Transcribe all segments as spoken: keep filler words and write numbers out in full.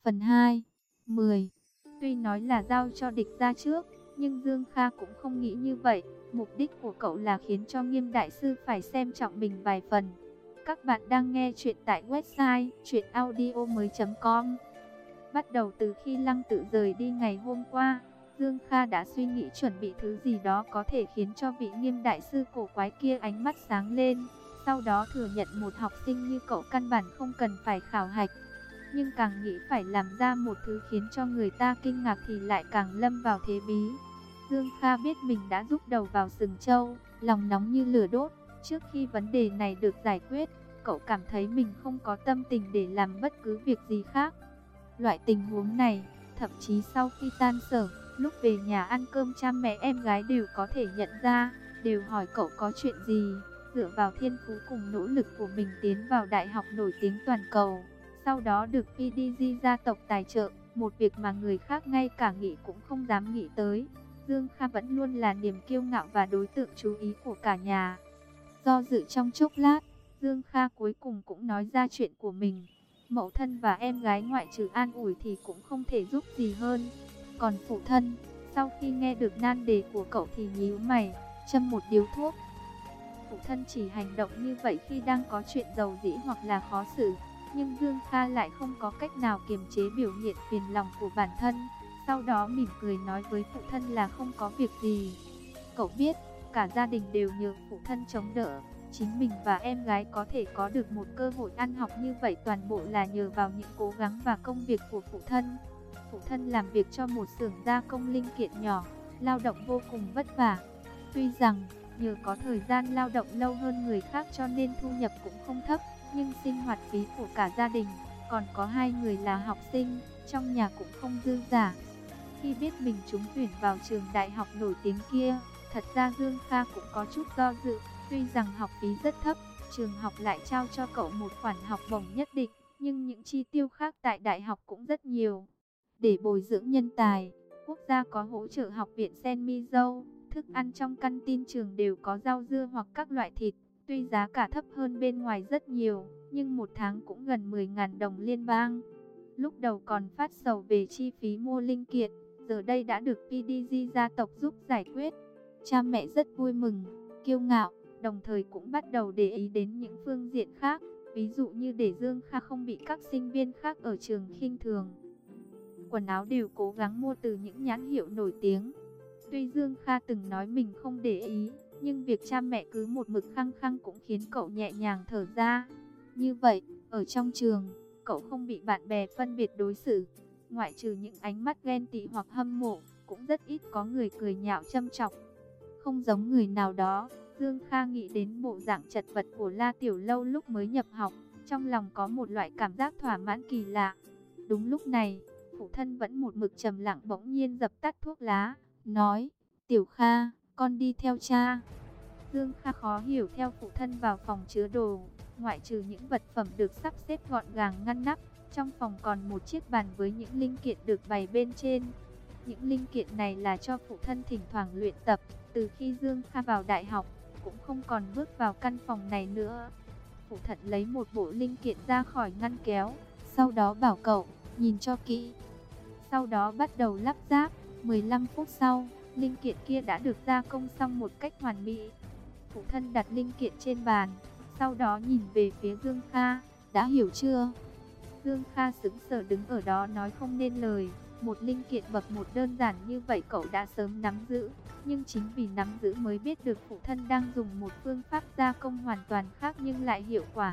Phần hai. mười. Tuy nói là giao cho địch ra trước, nhưng Dương Kha cũng không nghĩ như vậy. Mục đích của cậu là khiến cho Nghiêm đại sư phải xem trọng mình vài phần. Các bạn đang nghe chuyện tại website truyện audio mới chấm com. Bắt đầu từ khi Lăng Tự rời đi ngày hôm qua, Dương Kha đã suy nghĩ chuẩn bị thứ gì đó có thể khiến cho vị Nghiêm đại sư cổ quái kia ánh mắt sáng lên. Sau đó thừa nhận một học sinh như cậu căn bản không cần phải khảo hạch. Nhưng càng nghĩ phải làm ra một thứ khiến cho người ta kinh ngạc thì lại càng lâm vào thế bí. Dương Kha biết mình đã rúc đầu vào sừng trâu, lòng nóng như lửa đốt. Trước khi vấn đề này được giải quyết, cậu cảm thấy mình không có tâm tình để làm bất cứ việc gì khác. Loại tình huống này, thậm chí sau khi tan sở, lúc về nhà ăn cơm cha mẹ em gái đều có thể nhận ra, đều hỏi cậu có chuyện gì. Dựa vào thiên phú cùng nỗ lực của mình tiến vào đại học nổi tiếng toàn cầu, sau đó được pê đê giê gia tộc tài trợ, một việc mà người khác ngay cả nghĩ cũng không dám nghĩ tới. Dương Kha vẫn luôn là niềm kiêu ngạo và đối tượng chú ý của cả nhà. Do dự trong chốc lát, Dương Kha cuối cùng cũng nói ra chuyện của mình. Mẫu thân và em gái ngoại trừ an ủi thì cũng không thể giúp gì hơn. Còn phụ thân, sau khi nghe được nan đề của cậu thì nhíu mày, châm một điếu thuốc. Phụ thân chỉ hành động như vậy khi đang có chuyện giàu dĩ hoặc là khó xử. Nhưng Dương Kha lại không có cách nào kiềm chế biểu hiện phiền lòng của bản thân. Sau đó mỉm cười nói với phụ thân là không có việc gì. Cậu biết, cả gia đình đều nhờ phụ thân chống đỡ. Chính mình và em gái có thể có được một cơ hội ăn học như vậy toàn bộ là nhờ vào những cố gắng và công việc của phụ thân. Phụ thân làm việc cho một xưởng gia công linh kiện nhỏ, lao động vô cùng vất vả. Tuy rằng, nhờ có thời gian lao động lâu hơn người khác cho nên thu nhập cũng không thấp, nhưng sinh hoạt phí của cả gia đình, còn có hai người là học sinh, trong nhà cũng không dư giả. Khi biết mình trúng tuyển vào trường đại học nổi tiếng kia, thật ra Dương Kha cũng có chút do dự. Tuy rằng học phí rất thấp, trường học lại trao cho cậu một khoản học bổng nhất định, nhưng những chi tiêu khác tại đại học cũng rất nhiều. Để bồi dưỡng nhân tài, quốc gia có hỗ trợ học viện Saint Mizo, thức ăn trong căn tin trường đều có rau dưa hoặc các loại thịt. Tuy giá cả thấp hơn bên ngoài rất nhiều, nhưng một tháng cũng gần mười nghìn đồng liên bang. Lúc đầu còn phát sầu về chi phí mua linh kiện, giờ đây đã được pê đê giê gia tộc giúp giải quyết. Cha mẹ rất vui mừng, kiêu ngạo, đồng thời cũng bắt đầu để ý đến những phương diện khác, ví dụ như để Dương Kha không bị các sinh viên khác ở trường khinh thường. Quần áo đều cố gắng mua từ những nhãn hiệu nổi tiếng. Tuy Dương Kha từng nói mình không để ý, nhưng việc cha mẹ cứ một mực khăng khăng cũng khiến cậu nhẹ nhàng thở ra. Như vậy, ở trong trường, cậu không bị bạn bè phân biệt đối xử. Ngoại trừ những ánh mắt ghen tị hoặc hâm mộ, cũng rất ít có người cười nhạo châm chọc. Không giống người nào đó, Dương Kha nghĩ đến bộ dạng chật vật của La Tiểu Lâu lúc mới nhập học, trong lòng có một loại cảm giác thỏa mãn kỳ lạ. Đúng lúc này, phụ thân vẫn một mực trầm lặng bỗng nhiên dập tắt thuốc lá, nói: "Tiểu Kha, con đi theo cha." Dương Kha khó hiểu theo phụ thân vào phòng chứa đồ, ngoại trừ những vật phẩm được sắp xếp gọn gàng ngăn nắp, trong phòng còn một chiếc bàn với những linh kiện được bày bên trên. Những linh kiện này là cho phụ thân thỉnh thoảng luyện tập. Từ khi Dương Kha vào đại học, cũng không còn bước vào căn phòng này nữa. Phụ thân lấy một bộ linh kiện ra khỏi ngăn kéo, sau đó bảo cậu nhìn cho kỹ. Sau đó bắt đầu lắp ráp. mười lăm phút sau, linh kiện kia đã được gia công xong một cách hoàn mỹ. Phụ thân đặt linh kiện trên bàn, sau đó nhìn về phía Dương Kha: "Đã hiểu chưa?" Dương Kha sững sờ đứng ở đó nói không nên lời. Một linh kiện bậc một đơn giản như vậy cậu đã sớm nắm giữ, nhưng chính vì nắm giữ mới biết được phụ thân đang dùng một phương pháp gia công hoàn toàn khác nhưng lại hiệu quả.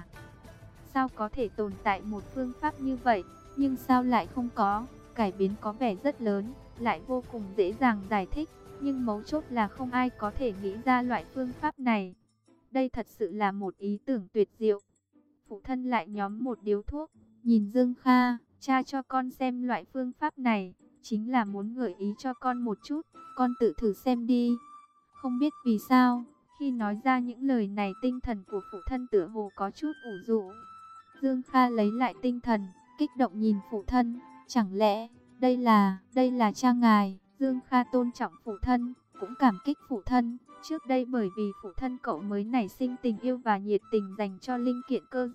Sao có thể tồn tại một phương pháp như vậy, nhưng sao lại không có? Cải biến có vẻ rất lớn, lại vô cùng dễ dàng giải thích, nhưng mấu chốt là không ai có thể nghĩ ra loại phương pháp này. Đây thật sự là một ý tưởng tuyệt diệu. Phụ thân lại nhóm một điếu thuốc, nhìn Dương Kha: "Cha cho con xem loại phương pháp này, chính là muốn gợi ý cho con một chút, con tự thử xem đi." Không biết vì sao, khi nói ra những lời này tinh thần của phụ thân tựa hồ có chút ủ rũ. Dương Kha lấy lại tinh thần, kích động nhìn phụ thân: "Chẳng lẽ, đây là, đây là cha ngài?" Dương Kha tôn trọng phụ thân, cũng cảm kích phụ thân. Trước đây bởi vì phụ thân cậu mới nảy sinh tình yêu và nhiệt tình dành cho linh kiện cơ giáp,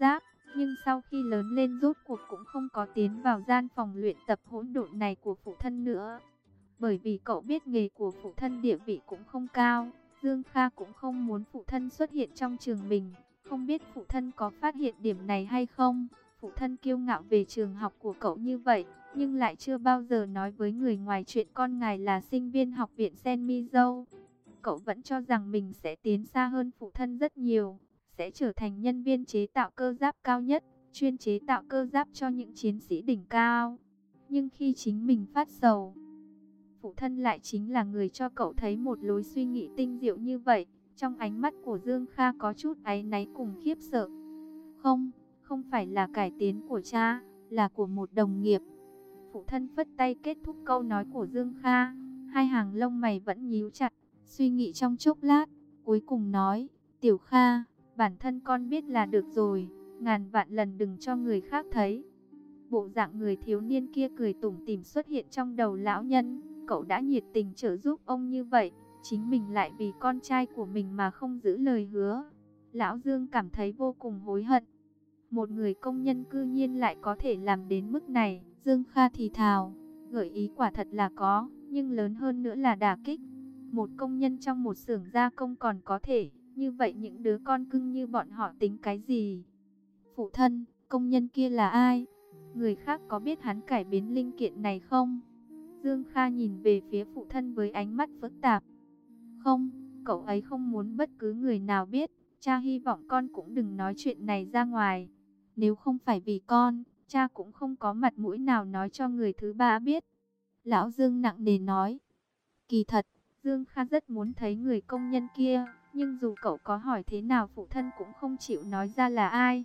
Nhưng sau khi lớn lên rốt cuộc cũng không có tiến vào gian phòng luyện tập hỗn độn này của phụ thân nữa. Bởi vì cậu biết nghề của phụ thân địa vị cũng không cao, Dương Kha cũng không muốn phụ thân xuất hiện trong trường mình. Không biết phụ thân có phát hiện điểm này hay không? Phụ thân kiêu ngạo về trường học của cậu như vậy, nhưng lại chưa bao giờ nói với người ngoài chuyện con ngài là sinh viên học viện Sen Mi Dâu. Cậu vẫn cho rằng mình sẽ tiến xa hơn phụ thân rất nhiều, sẽ trở thành nhân viên chế tạo cơ giáp cao nhất, chuyên chế tạo cơ giáp cho những chiến sĩ đỉnh cao. Nhưng khi chính mình phát sầu, phụ thân lại chính là người cho cậu thấy một lối suy nghĩ tinh diệu như vậy. Trong ánh mắt của Dương Kha có chút áy náy cùng khiếp sợ. Không, không phải là cải tiến của cha, là của một đồng nghiệp. Phụ thân phất tay kết thúc câu nói của Dương Kha. Hai hàng lông mày vẫn nhíu chặt, suy nghĩ trong chốc lát, cuối cùng nói, Tiểu Kha, bản thân con biết là được rồi, ngàn vạn lần đừng cho người khác thấy. Bộ dạng người thiếu niên kia cười tủm tỉm xuất hiện trong đầu lão nhân. Cậu đã nhiệt tình trợ giúp ông như vậy, chính mình lại vì con trai của mình mà không giữ lời hứa. Lão Dương cảm thấy vô cùng hối hận. Một người công nhân cư nhiên lại có thể làm đến mức này. Dương Kha thì thào, gợi ý quả thật là có, nhưng lớn hơn nữa là đả kích. Một công nhân trong một xưởng gia công còn có thể, như vậy những đứa con cưng như bọn họ tính cái gì? Phụ thân, công nhân kia là ai? Người khác có biết hắn cải biến linh kiện này không? Dương Kha nhìn về phía phụ thân với ánh mắt phức tạp. Không, cậu ấy không muốn bất cứ người nào biết. Cha hy vọng con cũng đừng nói chuyện này ra ngoài. Nếu không phải vì con, cha cũng không có mặt mũi nào nói cho người thứ ba biết. Lão Dương nặng nề nói. Kỳ thật, Dương Kha rất muốn thấy người công nhân kia, nhưng dù cậu có hỏi thế nào phụ thân cũng không chịu nói ra là ai.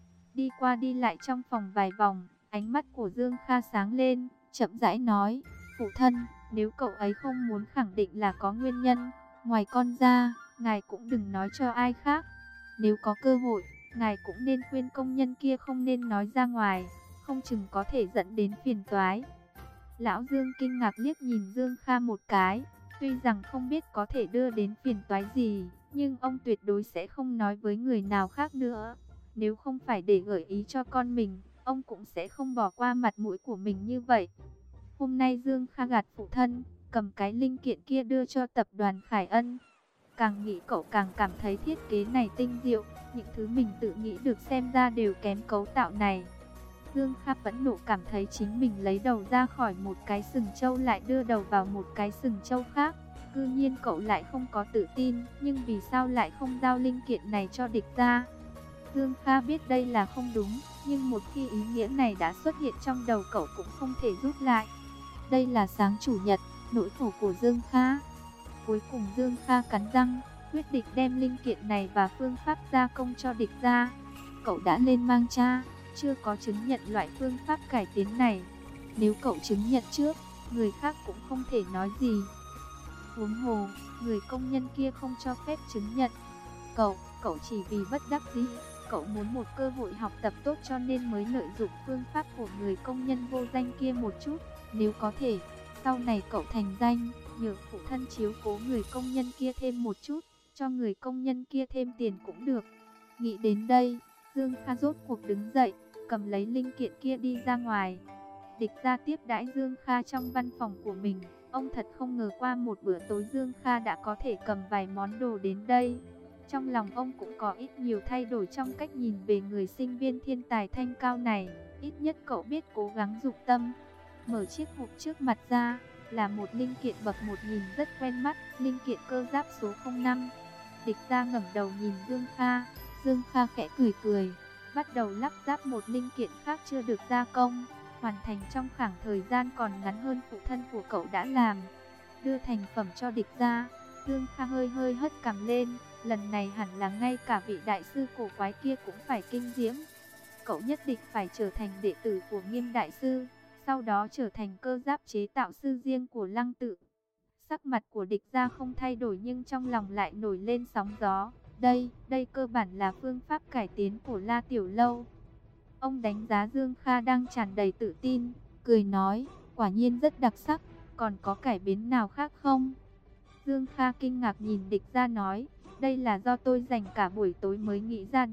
Đi qua đi lại trong phòng vài vòng, ánh mắt của Dương Kha sáng lên, chậm rãi nói, phụ thân, nếu cậu ấy không muốn khẳng định là có nguyên nhân, ngoài con ra, ngài cũng đừng nói cho ai khác. Nếu có cơ hội, ngài cũng nên khuyên công nhân kia không nên nói ra ngoài, không chừng có thể dẫn đến phiền toái. Lão Dương kinh ngạc liếc nhìn Dương Kha một cái, tuy rằng không biết có thể đưa đến phiền toái gì, nhưng ông tuyệt đối sẽ không nói với người nào khác nữa. Nếu không phải để gợi ý cho con mình, ông cũng sẽ không bỏ qua mặt mũi của mình như vậy. Hôm nay Dương Kha gạt phụ thân, cầm cái linh kiện kia đưa cho tập đoàn Khải Ân. Càng nghĩ cậu càng cảm thấy thiết kế này tinh diệu, những thứ mình tự nghĩ được xem ra đều kém cấu tạo này. Dương Kha phẫn nộ cảm thấy chính mình lấy đầu ra khỏi một cái sừng trâu lại đưa đầu vào một cái sừng trâu khác. Cư nhiên cậu lại không có tự tin, nhưng vì sao lại không giao linh kiện này cho địch gia? Dương Kha biết đây là không đúng, nhưng một khi ý nghĩa này đã xuất hiện trong đầu cậu cũng không thể rút lại. Đây là sáng chủ nhật, nỗi khổ của Dương Kha. Cuối cùng Dương Kha cắn răng, quyết định đem linh kiện này và phương pháp gia công cho địch gia. Cậu đã lên mang cha, chưa có chứng nhận loại phương pháp cải tiến này. Nếu cậu chứng nhận trước, người khác cũng không thể nói gì. Huống hồ, người công nhân kia không cho phép chứng nhận. Cậu, cậu chỉ vì bất đắc dĩ, cậu muốn một cơ hội học tập tốt cho nên mới lợi dụng phương pháp của người công nhân vô danh kia một chút. Nếu có thể, sau này cậu thành danh, nhờ phụ thân chiếu cố người công nhân kia thêm một chút, cho người công nhân kia thêm tiền cũng được. Nghĩ đến đây, Dương Kha rốt cuộc đứng dậy, cầm lấy linh kiện kia đi ra ngoài. Địch gia tiếp đãi Dương Kha trong văn phòng của mình. Ông thật không ngờ qua một bữa tối Dương Kha đã có thể cầm vài món đồ đến đây. Trong lòng ông cũng có ít nhiều thay đổi trong cách nhìn về người sinh viên thiên tài thanh cao này. Ít nhất cậu biết cố gắng dụng tâm. Mở chiếc hộp trước mặt ra, là một linh kiện bậc một nghìn rất quen mắt, linh kiện cơ giáp số không năm. Địch gia ngẩng đầu nhìn Dương Kha, Dương Kha khẽ cười cười, bắt đầu lắp ráp một linh kiện khác chưa được gia công, hoàn thành trong khoảng thời gian còn ngắn hơn phụ thân của cậu đã làm. Đưa thành phẩm cho địch gia, Dương Kha hơi hơi hất cằm lên, lần này hẳn là ngay cả vị đại sư cổ quái kia cũng phải kinh diễm. Cậu nhất định phải trở thành đệ tử của Nghiêm đại sư, sau đó trở thành cơ giáp chế tạo sư riêng của Lăng Tự. Sắc mặt của địch gia không thay đổi nhưng trong lòng lại nổi lên sóng gió. Đây, đây cơ bản là phương pháp cải tiến của La Tiểu Lâu. Ông đánh giá Dương Kha đang tràn đầy tự tin, cười nói, quả nhiên rất đặc sắc, còn có cải biến nào khác không? Dương Kha kinh ngạc nhìn địch gia nói, đây là do tôi dành cả buổi tối mới nghĩ ra được,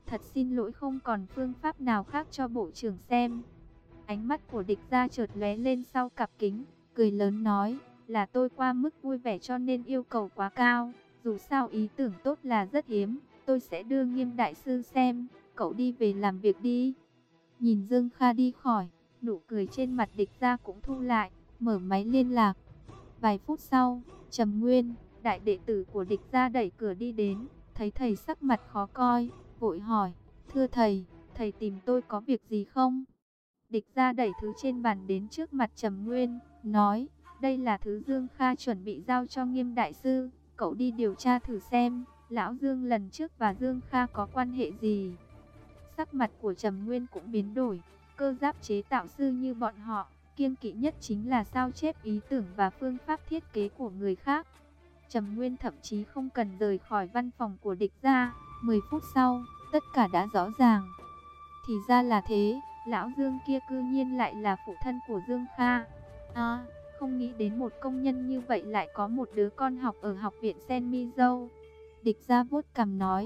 Thật xin lỗi, không còn phương pháp nào khác cho bộ trưởng xem. Ánh mắt của Địch Gia chợt lóe lên sau cặp kính, cười lớn nói, là tôi qua mức vui vẻ cho nên yêu cầu quá cao. Dù sao ý tưởng tốt là rất hiếm, tôi sẽ đưa Nghiêm đại sư xem, cậu đi về làm việc đi. Nhìn Dương Kha đi khỏi, nụ cười trên mặt Địch Gia cũng thu lại, mở máy liên lạc. Vài phút sau, Trầm Nguyên, đại đệ tử của Địch Gia đẩy cửa đi đến, thấy thầy sắc mặt khó coi, vội hỏi, thưa thầy, thầy tìm tôi có việc gì không? Địch Gia đẩy thứ trên bàn đến trước mặt Trầm Nguyên, nói, đây là thứ Dương Kha chuẩn bị giao cho Nghiêm đại sư, cậu đi điều tra thử xem, lão Dương lần trước và Dương Kha có quan hệ gì. Sắc mặt của Trầm Nguyên cũng biến đổi, cơ giáp chế tạo sư như bọn họ, kiêng kỵ nhất chính là sao chép ý tưởng và phương pháp thiết kế của người khác. Trầm Nguyên thậm chí không cần rời khỏi văn phòng của Địch Gia, mười phút sau, tất cả đã rõ ràng. Thì ra là thế, lão Dương kia cư nhiên lại là phụ thân của Dương Kha. À, không nghĩ đến một công nhân như vậy lại có một đứa con học ở học viện Sen Mi Dâu. Địch Gia vuốt cằm nói.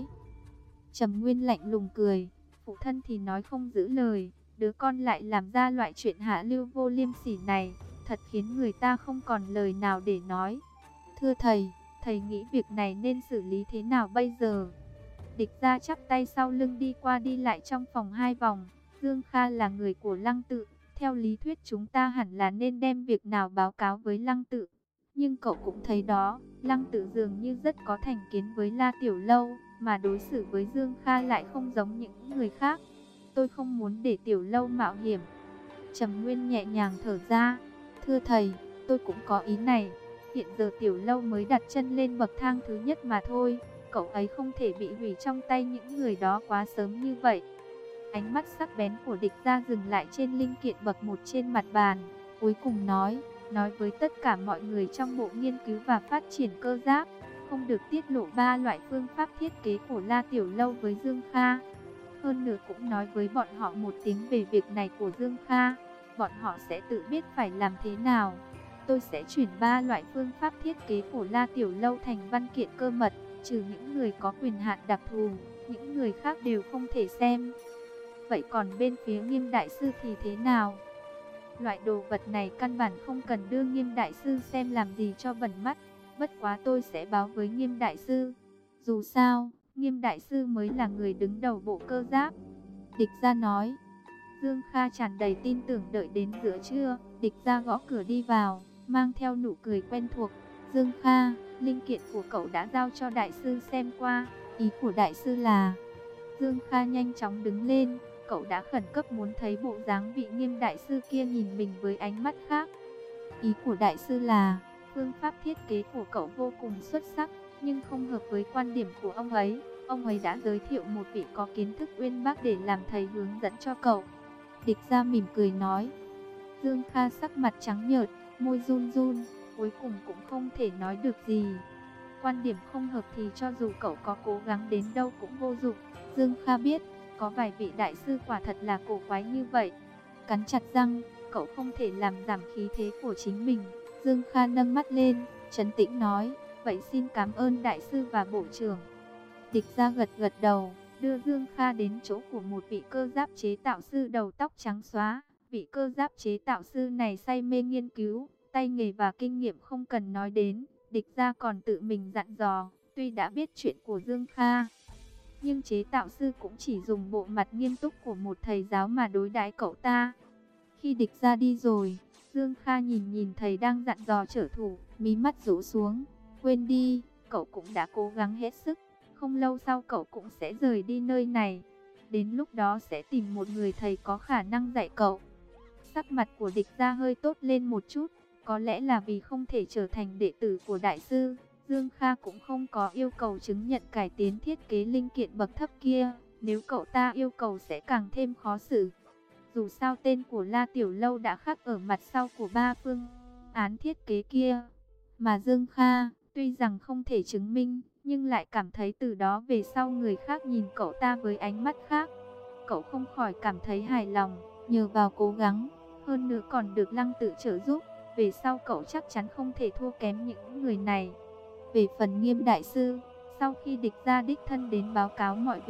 Trầm Nguyên lạnh lùng cười, phụ thân thì nói không giữ lời, đứa con lại làm ra loại chuyện hạ lưu vô liêm sỉ này, thật khiến người ta không còn lời nào để nói. Thưa thầy, thầy nghĩ việc này nên xử lý thế nào bây giờ? Địch Gia chắp tay sau lưng đi qua đi lại trong phòng hai vòng. Dương Kha là người của Lăng Tự, theo lý thuyết chúng ta hẳn là nên đem việc nào báo cáo với Lăng Tự. Nhưng cậu cũng thấy đó, Lăng Tự dường như rất có thành kiến với La Tiểu Lâu, mà đối xử với Dương Kha lại không giống những người khác. Tôi không muốn để Tiểu Lâu mạo hiểm. Trầm Nguyên nhẹ nhàng thở ra, thưa thầy, tôi cũng có ý này. Hiện giờ Tiểu Lâu mới đặt chân lên bậc thang thứ nhất mà thôi, cậu ấy không thể bị hủy trong tay những người đó quá sớm như vậy. Ánh mắt sắc bén của Địch Gia dừng lại trên linh kiện bậc một trên mặt bàn, cuối cùng nói, nói với tất cả mọi người trong bộ nghiên cứu và phát triển cơ giáp, không được tiết lộ ba loại phương pháp thiết kế của La Tiểu Lâu với Dương Kha. Hơn nữa cũng nói với bọn họ một tiếng về việc này của Dương Kha, bọn họ sẽ tự biết phải làm thế nào. Tôi sẽ chuyển ba loại phương pháp thiết kế của La Tiểu Lâu thành văn kiện cơ mật, trừ những người có quyền hạn đặc thù, những người khác đều không thể xem. Vậy còn bên phía Nghiêm đại sư thì thế nào? Loại đồ vật này căn bản không cần đưa Nghiêm đại sư xem làm gì cho bẩn mắt, bất quá tôi sẽ báo với Nghiêm đại sư. Dù sao, Nghiêm đại sư mới là người đứng đầu bộ cơ giáp. Địch Gia nói. Dương Kha tràn đầy tin tưởng đợi đến giữa trưa, Địch Gia gõ cửa đi vào, mang theo nụ cười quen thuộc. Dương Kha, linh kiện của cậu đã giao cho đại sư xem qua, ý của đại sư là... Dương Kha nhanh chóng đứng lên, cậu đã khẩn cấp muốn thấy bộ dáng vị Nghiêm đại sư kia nhìn mình với ánh mắt khác. Ý của đại sư là, phương pháp thiết kế của cậu vô cùng xuất sắc, nhưng không hợp với quan điểm của ông ấy. Ông ấy đã giới thiệu một vị có kiến thức uyên bác để làm thầy hướng dẫn cho cậu. Địch Gia mỉm cười nói. Dương Kha sắc mặt trắng nhợt, môi run run, cuối cùng cũng không thể nói được gì. Quan điểm không hợp thì cho dù cậu có cố gắng đến đâu cũng vô dụng. Dương Kha biết, có vài vị đại sư quả thật là cổ quái như vậy. Cắn chặt răng, cậu không thể làm giảm khí thế của chính mình. Dương Kha nâng mắt lên, trấn tĩnh nói, vậy xin cảm ơn đại sư và bộ trưởng. Địch Gia gật gật đầu, đưa Dương Kha đến chỗ của một vị cơ giáp chế tạo sư đầu tóc trắng xóa. Vị cơ giáp chế tạo sư này say mê nghiên cứu, tay nghề và kinh nghiệm không cần nói đến. Địch Gia còn tự mình dặn dò, tuy đã biết chuyện của Dương Kha, nhưng chế tạo sư cũng chỉ dùng bộ mặt nghiêm túc của một thầy giáo mà đối đãi cậu ta. Khi Địch Gia đi rồi, Dương Kha nhìn nhìn thầy đang dặn dò trợ thủ, mí mắt rũ xuống. Quên đi, cậu cũng đã cố gắng hết sức, không lâu sau cậu cũng sẽ rời đi nơi này. Đến lúc đó sẽ tìm một người thầy có khả năng dạy cậu. Sắc mặt của Địch Gia hơi tốt lên một chút, có lẽ là vì không thể trở thành đệ tử của đại sư. Dương Kha cũng không có yêu cầu chứng nhận cải tiến thiết kế linh kiện bậc thấp kia, nếu cậu ta yêu cầu sẽ càng thêm khó xử. Dù sao tên của La Tiểu Lâu đã khắc ở mặt sau của ba phương án thiết kế kia, mà Dương Kha tuy rằng không thể chứng minh, nhưng lại cảm thấy từ đó về sau người khác nhìn cậu ta với ánh mắt khác. Cậu không khỏi cảm thấy hài lòng, nhờ vào cố gắng, hơn nữa còn được Lăng Tự trợ giúp, về sau cậu chắc chắn không thể thua kém những người này. Về phần Nghiêm đại sư, sau khi Địch Gia đích thân đến báo cáo mọi việc,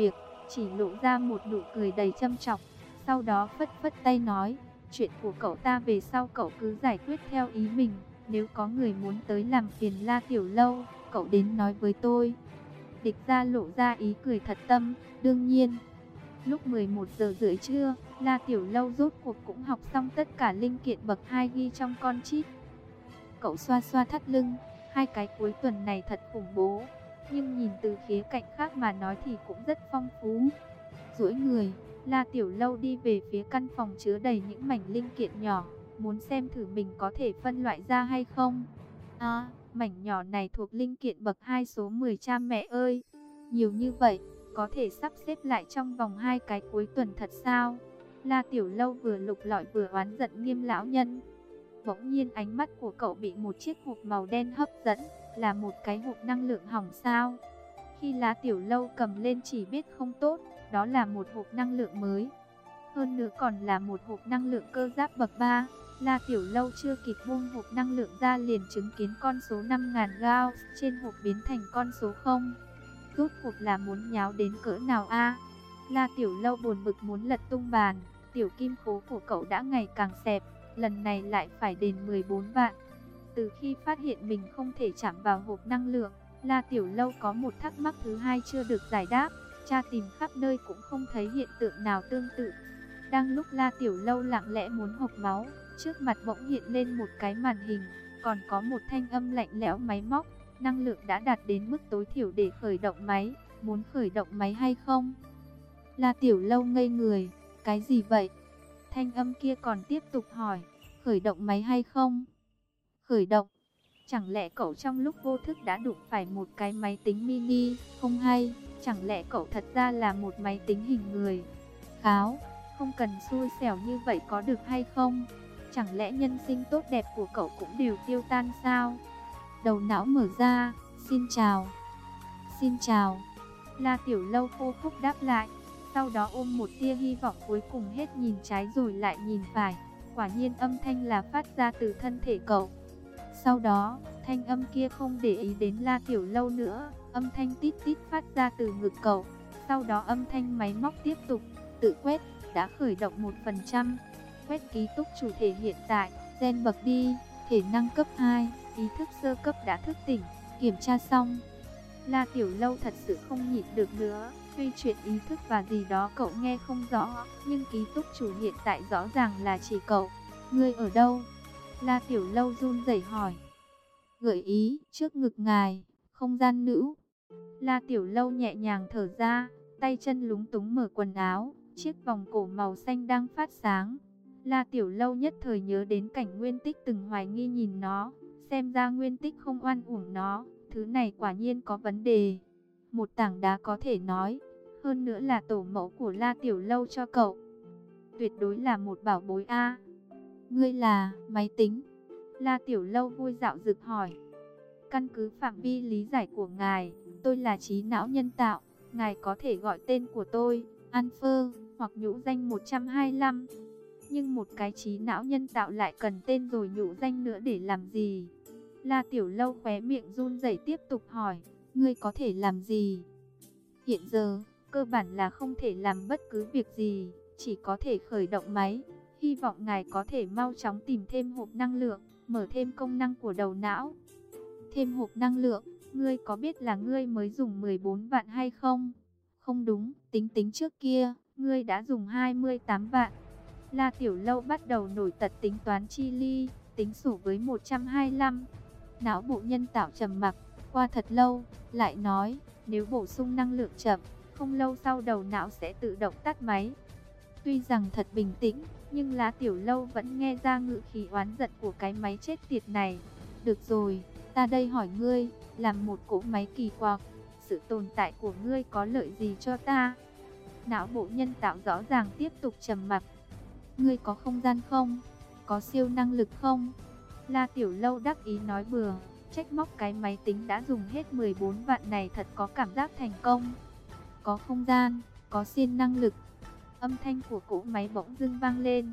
chỉ lộ ra một nụ cười đầy châm chọc. Sau đó phất phất tay nói, chuyện của cậu ta về sau cậu cứ giải quyết theo ý mình. Nếu có người muốn tới làm phiền La Tiểu Lâu, cậu đến nói với tôi. Địch Gia lộ ra ý cười thật tâm, đương nhiên. Lúc mười một giờ rưỡi trưa, La Tiểu Lâu rốt cuộc cũng học xong tất cả linh kiện bậc hai ghi trong con chip. Cậu xoa xoa thắt lưng, hai cái cuối tuần này thật khủng bố. Nhưng nhìn từ khía cạnh khác mà nói thì cũng rất phong phú. Duỗi người, La Tiểu Lâu đi về phía căn phòng chứa đầy những mảnh linh kiện nhỏ, muốn xem thử mình có thể phân loại ra hay không. À, mảnh nhỏ này thuộc linh kiện bậc hai số mười, cha mẹ ơi. Nhiều như vậy, có thể sắp xếp lại trong vòng hai cái cuối tuần thật sao? La Tiểu Lâu vừa lục lọi vừa oán giận Nghiêm lão nhân. Bỗng nhiên ánh mắt của cậu bị một chiếc hộp màu đen hấp dẫn, là một cái hộp năng lượng hỏng sao. Khi La Tiểu Lâu cầm lên chỉ biết không tốt, đó là một hộp năng lượng mới. Hơn nữa còn là một hộp năng lượng cơ giáp bậc ba. La Tiểu Lâu chưa kịp buông hộp năng lượng ra liền chứng kiến con số năm nghìn Gauss trên hộp biến thành con số không. Rốt cuộc là muốn nháo đến cỡ nào a? La Tiểu Lâu buồn bực muốn lật tung bàn. Tiểu kim khố của cậu đã ngày càng xẹp, lần này lại phải đền mười bốn vạn. Từ khi phát hiện mình không thể chạm vào hộp năng lượng, La Tiểu Lâu có một thắc mắc thứ hai chưa được giải đáp. Tra tìm khắp nơi cũng không thấy hiện tượng nào tương tự. Đang lúc La Tiểu Lâu lặng lẽ muốn hộc máu, trước mặt bỗng hiện lên một cái màn hình, còn có một thanh âm lạnh lẽo máy móc. Năng lượng đã đạt đến mức tối thiểu để khởi động máy, muốn khởi động máy hay không? La Tiểu Lâu ngây người, cái gì vậy? Thanh âm kia còn tiếp tục hỏi, khởi động máy hay không? Khởi động? Chẳng lẽ cậu trong lúc vô thức đã đụng phải một cái máy tính mini? Không hay, chẳng lẽ cậu thật ra là một máy tính hình người? Kháo, không cần xui xẻo như vậy có được hay không? Chẳng lẽ nhân sinh tốt đẹp của cậu cũng đều tiêu tan sao? Đầu não mở ra, xin chào. Xin chào. La Tiểu Lâu khô khốc đáp lại, sau đó ôm một tia hy vọng cuối cùng hết nhìn trái rồi lại nhìn phải. Quả nhiên âm thanh là phát ra từ thân thể cậu. Sau đó, thanh âm kia không để ý đến La Tiểu Lâu nữa, âm thanh tít tít phát ra từ ngực cậu. Sau đó âm thanh máy móc tiếp tục, tự quét, đã khởi động một phần trăm. Quét ký túc chủ thể hiện tại, gen bậc đi, thể năng cấp hai, ý thức sơ cấp đã thức tỉnh, kiểm tra xong. La Tiểu Lâu thật sự không nhịn được nữa, tuy chuyện ý thức và gì đó cậu nghe không rõ, nhưng ký túc chủ hiện tại rõ ràng là chỉ cậu. Ngươi ở đâu? La Tiểu Lâu run rẩy hỏi. Gợi ý, trước ngực ngài, không gian nữ. La Tiểu Lâu nhẹ nhàng thở ra, tay chân lúng túng mở quần áo, chiếc vòng cổ màu xanh đang phát sáng. La Tiểu Lâu nhất thời nhớ đến cảnh Nguyên Tích từng hoài nghi nhìn nó, xem ra Nguyên Tích không oan uổng nó, thứ này quả nhiên có vấn đề. Một tảng đá có thể nói, hơn nữa là tổ mẫu của La Tiểu Lâu cho cậu. Tuyệt đối là một bảo bối a. Ngươi là máy tính? La Tiểu Lâu vui dạo dực hỏi. Căn cứ phạm vi lý giải của ngài, tôi là trí não nhân tạo, ngài có thể gọi tên của tôi, Alpha, hoặc nhũ danh một trăm hai mươi lăm. Nhưng một cái trí não nhân tạo lại cần tên rồi nhũ danh nữa để làm gì? La Tiểu Lâu khóe miệng run rẩy tiếp tục hỏi, ngươi có thể làm gì? Hiện giờ, cơ bản là không thể làm bất cứ việc gì, chỉ có thể khởi động máy. Hy vọng ngài có thể mau chóng tìm thêm hộp năng lượng, mở thêm công năng của đầu não. Thêm hộp năng lượng, ngươi có biết là ngươi mới dùng mười bốn vạn hay không? Không đúng, tính tính trước kia, ngươi đã dùng hai mươi tám vạn. La Tiểu Lâu bắt đầu nổi tật tính toán chi ly, tính sổ với một trăm hai mươi lăm. Não bộ nhân tạo trầm mặc, qua thật lâu, lại nói, nếu bổ sung năng lượng chậm, không lâu sau đầu não sẽ tự động tắt máy. Tuy rằng thật bình tĩnh, nhưng La Tiểu Lâu vẫn nghe ra ngữ khí oán giận của cái máy chết tiệt này. Được rồi, ta đây hỏi ngươi, làm một cỗ máy kỳ quặc, sự tồn tại của ngươi có lợi gì cho ta? Não bộ nhân tạo rõ ràng tiếp tục trầm mặc. Ngươi có không gian không? Có siêu năng lực không? La Tiểu Lâu đắc ý nói bừa, trách móc cái máy tính đã dùng hết mười bốn vạn này thật có cảm giác thành công. Có không gian, có siêu năng lực. Âm thanh của cỗ máy bỗng dưng vang lên.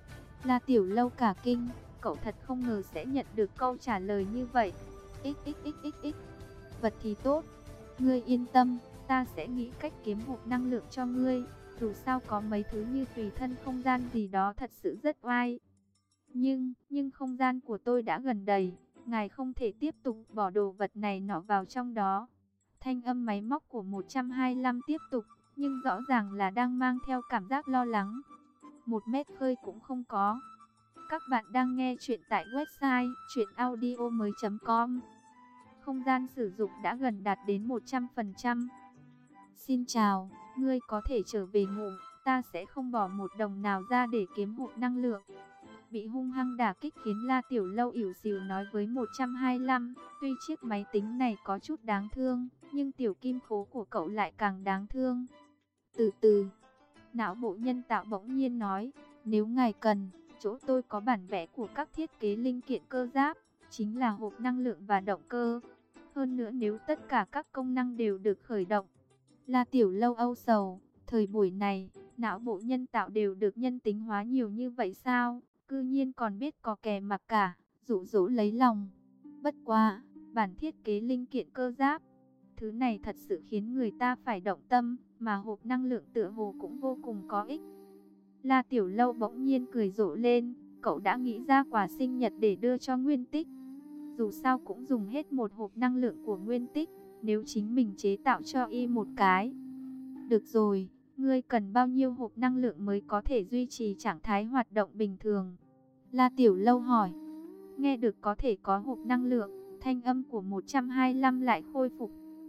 La Tiểu Lâu cả kinh, cậu thật không ngờ sẽ nhận được câu trả lời như vậy. Xxxxx, vật thì tốt, ngươi yên tâm, ta sẽ nghĩ cách kiếm hộp năng lượng cho ngươi. Dù sao có mấy thứ như tùy thân không gian gì đó thật sự rất oai. Nhưng, nhưng không gian của tôi đã gần đầy, ngài không thể tiếp tục bỏ đồ vật này nọ vào trong đó. Thanh âm máy móc của một trăm hai mươi lăm tiếp tục, nhưng rõ ràng là đang mang theo cảm giác lo lắng. Một mét khơi cũng không có. Các bạn đang nghe chuyện tại website truyện audio mới chấm com. Không gian sử dụng đã gần đạt đến một trăm phần trăm. Xin chào, ngươi có thể trở về ngủ, ta sẽ không bỏ một đồng nào ra để kiếm hộp năng lượng. Bị hung hăng đả kích khiến La Tiểu Lâu ỉu xìu nói với một trăm hai mươi lăm, tuy chiếc máy tính này có chút đáng thương, nhưng tiểu kim khố của cậu lại càng đáng thương. Từ từ, não bộ nhân tạo bỗng nhiên nói, nếu ngài cần, chỗ tôi có bản vẽ của các thiết kế linh kiện cơ giáp, chính là hộp năng lượng và động cơ. Hơn nữa nếu tất cả các công năng đều được khởi động. La Tiểu Lâu âu sầu, thời buổi này, não bộ nhân tạo đều được nhân tính hóa nhiều như vậy sao? Cư nhiên còn biết có kẻ mặc cả, dụ dỗ lấy lòng. Bất quá, bản thiết kế linh kiện cơ giáp, thứ này thật sự khiến người ta phải động tâm, mà hộp năng lượng tựa hồ cũng vô cùng có ích. La Tiểu Lâu bỗng nhiên cười rộ lên, cậu đã nghĩ ra quà sinh nhật để đưa cho Nguyên Tích. Dù sao cũng dùng hết một hộp năng lượng của Nguyên Tích, nếu chính mình chế tạo cho y một cái. Được rồi, ngươi cần bao nhiêu hộp năng lượng mới có thể duy trì trạng thái hoạt động bình thường? La Tiểu Lâu hỏi. Nghe được có thể có hộp năng lượng, thanh âm của một trăm hai mươi lăm lại khôi phục.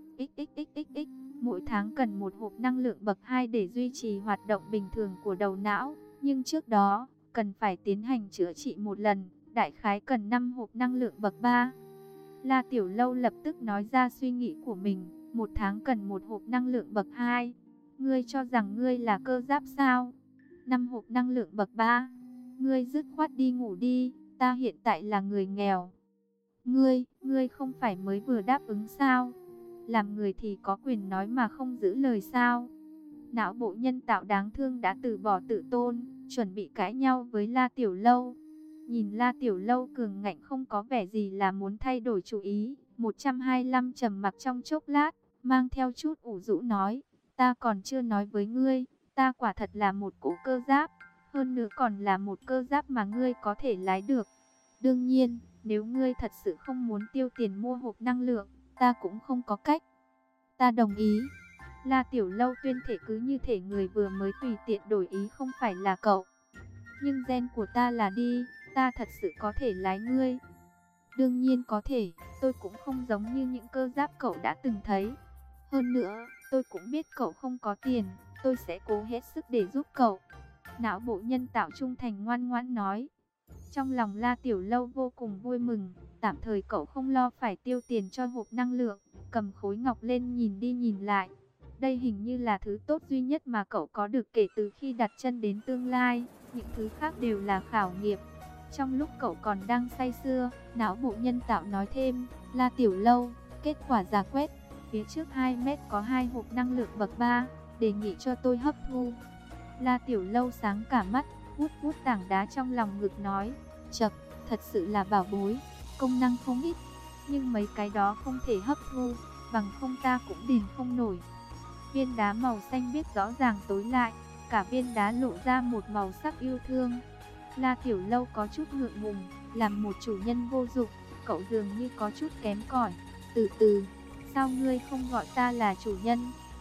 Xxxxx, mỗi tháng cần một hộp năng lượng bậc hai để duy trì hoạt động bình thường của đầu não, nhưng trước đó, cần phải tiến hành chữa trị một lần, đại khái cần năm hộp năng lượng bậc ba. La Tiểu Lâu lập tức nói ra suy nghĩ của mình, một tháng cần một hộp năng lượng bậc hai. Ngươi cho rằng ngươi là cơ giáp sao? năm hộp năng lượng bậc ba. Ngươi dứt khoát đi ngủ đi, ta hiện tại là người nghèo. Ngươi, ngươi không phải mới vừa đáp ứng sao? Làm người thì có quyền nói mà không giữ lời sao? Não bộ nhân tạo đáng thương đã từ bỏ tự tôn, chuẩn bị cãi nhau với La Tiểu Lâu. Nhìn La Tiểu Lâu cường ngạnh không có vẻ gì là muốn thay đổi chủ ý, một trăm hai mươi lăm trầm mặc trong chốc lát, mang theo chút ủ rũ nói, ta còn chưa nói với ngươi, ta quả thật là một cỗ cơ giáp, hơn nữa còn là một cơ giáp mà ngươi có thể lái được. Đương nhiên, nếu ngươi thật sự không muốn tiêu tiền mua hộp năng lượng, ta cũng không có cách. Ta đồng ý. La Tiểu Lâu tuyên thể cứ như thể người vừa mới tùy tiện đổi ý không phải là cậu. Nhưng gen của ta là đi, ta thật sự có thể lái ngươi. Đương nhiên có thể, tôi cũng không giống như những cơ giáp cậu đã từng thấy. Hơn nữa, tôi cũng biết cậu không có tiền, tôi sẽ cố hết sức để giúp cậu. Não bộ nhân tạo trung thành ngoan ngoãn nói. Trong lòng La Tiểu Lâu vô cùng vui mừng, tạm thời cậu không lo phải tiêu tiền cho hộp năng lượng, cầm khối ngọc lên nhìn đi nhìn lại. Đây hình như là thứ tốt duy nhất mà cậu có được kể từ khi đặt chân đến tương lai, những thứ khác đều là khảo nghiệm. Trong lúc cậu còn đang say sưa, não bộ nhân tạo nói thêm, La Tiểu Lâu, kết quả rà quét, phía trước hai mét có hai hộp năng lượng bậc ba, đề nghị cho tôi hấp thu. La Tiểu Lâu sáng cả mắt, hút hút tảng đá trong lòng ngực nói, chậc, thật sự là bảo bối, công năng không ít, nhưng mấy cái đó không thể hấp thu, bằng không ta cũng đền không nổi. Viên đá màu xanh biếc rõ ràng tối lại, cả viên đá lộ ra một màu sắc yêu thương. La Tiểu Lâu có chút ngượng ngùng, làm một chủ nhân vô dụng, cậu dường như có chút kém cỏi. Từ từ, sao ngươi không gọi ta là chủ nhân?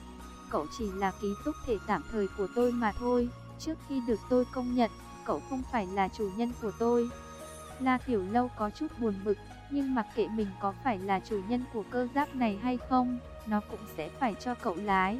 Cậu chỉ là ký túc thể tạm thời của tôi mà thôi, trước khi được tôi công nhận, cậu không phải là chủ nhân của tôi. La Tiểu Lâu có chút buồn bực, nhưng mặc kệ mình có phải là chủ nhân của cơ giáp này hay không, nó cũng sẽ phải cho cậu lái.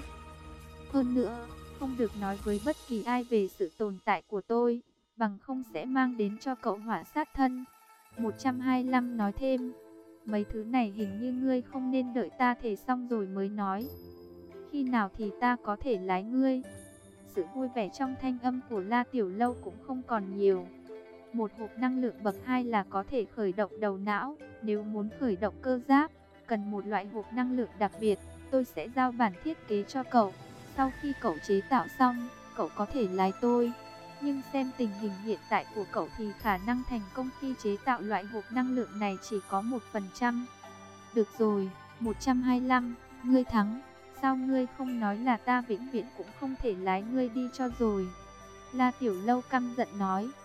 Hơn nữa, không được nói với bất kỳ ai về sự tồn tại của tôi, bằng không sẽ mang đến cho cậu họa sát thân. một trăm hai mươi lăm nói thêm, mấy thứ này hình như ngươi không nên đợi ta thể xong rồi mới nói. Khi nào thì ta có thể lái ngươi? Sự vui vẻ trong thanh âm của La Tiểu Lâu cũng không còn nhiều. Một hộp năng lượng bậc hai là có thể khởi động đầu não, nếu muốn khởi động cơ giáp, cần một loại hộp năng lượng đặc biệt, tôi sẽ giao bản thiết kế cho cậu. Sau khi cậu chế tạo xong, cậu có thể lái tôi. Nhưng xem tình hình hiện tại của cậu thì khả năng thành công khi chế tạo loại hộp năng lượng này chỉ có một phần trăm. Được rồi, một trăm hai mươi lăm, ngươi thắng. sao ngươi không nói là ta vĩnh viễn cũng không thể lái ngươi đi cho rồi. La Tiểu Lâu căm giận nói,